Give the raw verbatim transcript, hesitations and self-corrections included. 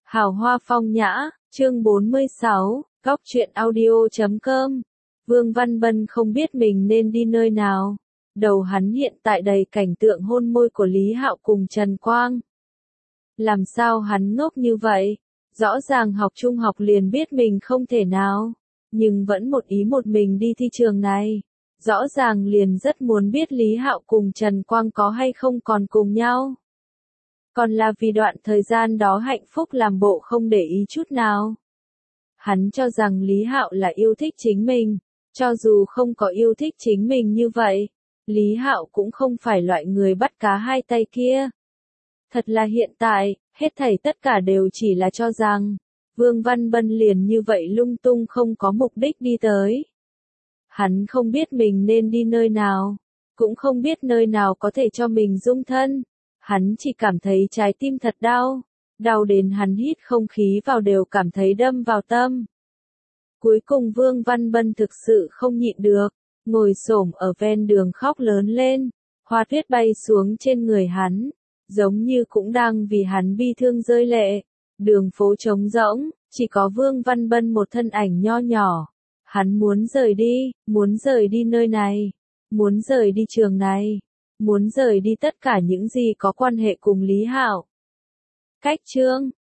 Hào hoa phong nhã, chương bốn mươi sáu, góc truyện audio chấm com. Vương Văn Bân không biết mình nên đi nơi nào. Đầu hắn hiện tại đầy cảnh tượng hôn môi của Lý Hạo cùng Trần Quang. Làm sao hắn ngốc như vậy? Rõ ràng học trung học liền biết mình không thể nào, nhưng vẫn một ý một mình đi thi trường này. Rõ ràng liền rất muốn biết Lý Hạo cùng Trần Quang có hay không còn cùng nhau. Còn là vì đoạn thời gian đó hạnh phúc làm bộ không để ý chút nào. Hắn cho rằng Lý Hạo là yêu thích chính mình, cho dù không có yêu thích chính mình như vậy, Lý Hạo cũng không phải loại người bắt cá hai tay kia. Thật là hiện tại, hết thảy tất cả đều chỉ là cho rằng, Vương Văn Bân liền như vậy lung tung không có mục đích đi tới. Hắn không biết mình nên đi nơi nào, cũng không biết nơi nào có thể cho mình dung thân. Hắn chỉ cảm thấy trái tim thật đau, đau đến hắn hít không khí vào đều cảm thấy đâm vào tâm. Cuối cùng Vương Văn Bân thực sự không nhịn được, ngồi xổm ở ven đường khóc lớn lên, hoa tuyết bay xuống trên người hắn, giống như cũng đang vì hắn bi thương rơi lệ. Đường phố trống rỗng, chỉ có Vương Văn Bân một thân ảnh nho nhỏ. Hắn muốn rời đi, muốn rời đi nơi này, muốn rời đi trường này, muốn rời đi tất cả những gì có quan hệ cùng Lý Hạo. Cách chương